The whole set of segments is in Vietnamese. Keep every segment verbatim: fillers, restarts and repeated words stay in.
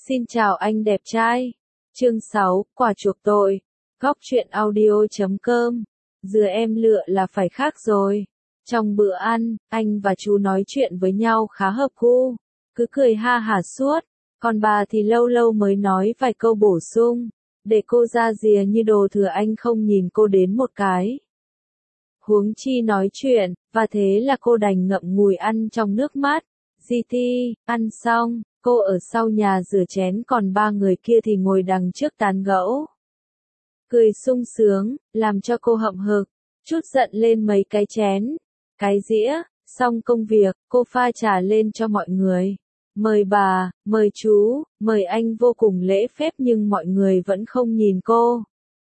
Xin chào anh đẹp trai. Chương sáu, quả chuộc tội. Góc truyện audio chấm com. Dừa em lựa là phải khác rồi. Trong bữa ăn, anh và chú nói chuyện với nhau khá hợp gu. Cứ cười ha hả suốt. Còn bà thì lâu lâu mới nói vài câu bổ sung. Để cô ra rìa như đồ thừa anh không nhìn cô đến một cái. Huống chi nói chuyện, và thế là cô đành ngậm ngùi ăn trong nước mắt. giê tê, ăn xong, cô ở sau nhà rửa chén còn ba người kia thì ngồi đằng trước tán gẫu. Cười sung sướng, làm cho cô hậm hực, chút giận lên mấy cái chén, cái dĩa, xong công việc, cô pha trà lên cho mọi người. Mời bà, mời chú, mời anh vô cùng lễ phép nhưng mọi người vẫn không nhìn cô.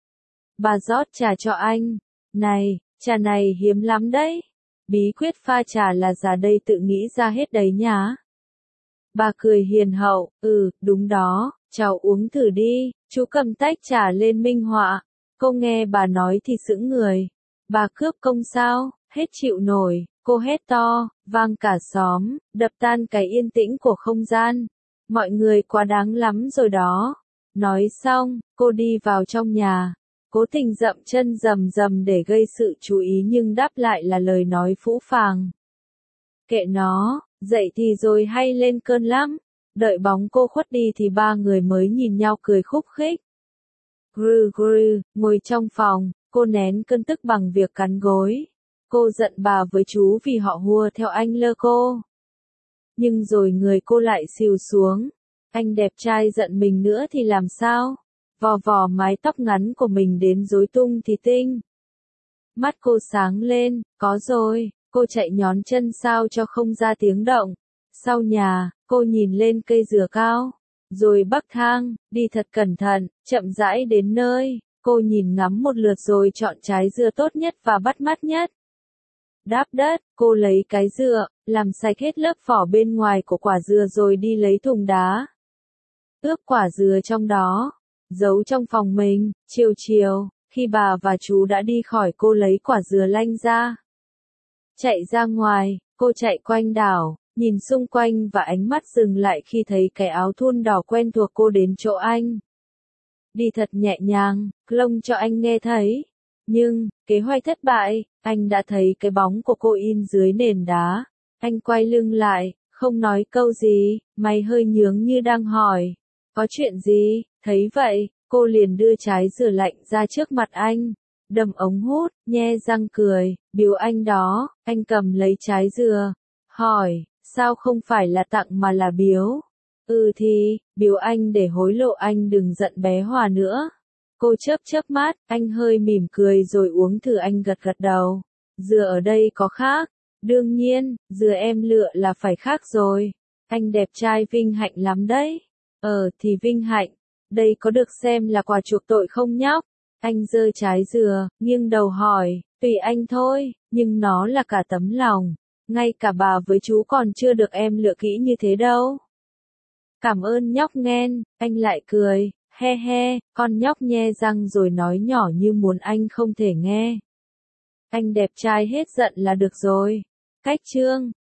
Bà rót trà cho anh. Này, trà này hiếm lắm đấy. Bí quyết pha trà là già đây tự nghĩ ra hết đấy nhá. Bà cười hiền hậu, ừ, đúng đó, cháu uống thử đi, chú cầm tách trà lên minh họa. Cô nghe bà nói thì sững người. Bà cướp công sao, hết chịu nổi, cô hét to, vang cả xóm, đập tan cái yên tĩnh của không gian. Mọi người quá đáng lắm rồi đó. Nói xong, cô đi vào trong nhà. Cố tình dậm chân rầm rầm để gây sự chú ý nhưng đáp lại là lời nói phũ phàng. Kệ nó, dậy thì rồi hay lên cơn lắm. Đợi bóng cô khuất đi thì ba người mới nhìn nhau cười khúc khích. Grư grư, ngồi trong phòng, cô nén cơn tức bằng việc cắn gối. Cô giận bà với chú vì họ hùa theo anh lơ cô. Nhưng rồi người cô lại xìu xuống. Anh đẹp trai giận mình nữa thì làm sao? Vò vò mái tóc ngắn của mình đến rối tung thì tinh. Mắt cô sáng lên, có rồi, cô chạy nhón chân sao cho không ra tiếng động. Sau nhà, cô nhìn lên cây dừa cao, rồi bắc thang, đi thật cẩn thận, chậm rãi đến nơi, cô nhìn ngắm một lượt rồi chọn trái dừa tốt nhất và bắt mắt nhất. Đáp đất, cô lấy cái dừa, làm sạch hết lớp vỏ bên ngoài của quả dừa rồi đi lấy thùng đá. Ướp quả dừa trong đó. Giấu trong phòng mình, chiều chiều, khi bà và chú đã đi khỏi cô lấy quả dừa lanh ra. Chạy ra ngoài, cô chạy quanh đảo, nhìn xung quanh và ánh mắt dừng lại khi thấy cái áo thun đỏ quen thuộc cô đến chỗ anh. Đi thật nhẹ nhàng, lông cho anh nghe thấy. Nhưng, kế hoạch thất bại, anh đã thấy cái bóng của cô in dưới nền đá. Anh quay lưng lại, không nói câu gì, mày hơi nhướng như đang hỏi. Có chuyện gì? Thấy vậy, cô liền đưa trái dừa lạnh ra trước mặt anh, đầm ống hút, nhe răng cười, biếu anh đó, anh cầm lấy trái dừa, hỏi, sao không phải là tặng mà là biếu? Ừ thì, biếu anh để hối lộ anh đừng giận bé Hòa nữa. Cô chớp chớp mắt, anh hơi mỉm cười rồi uống thử anh gật gật đầu. Dừa ở đây có khác, đương nhiên, dừa em lựa là phải khác rồi. Anh đẹp trai vinh hạnh lắm đấy. Ờ thì vinh hạnh. Đây có được xem là quà chuộc tội không nhóc? Anh giơ trái dừa, nghiêng đầu hỏi, tùy anh thôi, nhưng nó là cả tấm lòng. Ngay cả bà với chú còn chưa được em lựa kỹ như thế đâu. Cảm ơn nhóc nghen, anh lại cười, he he, con nhóc nhe răng rồi nói nhỏ như muốn anh không thể nghe. Anh đẹp trai hết giận là được rồi. Cách chương.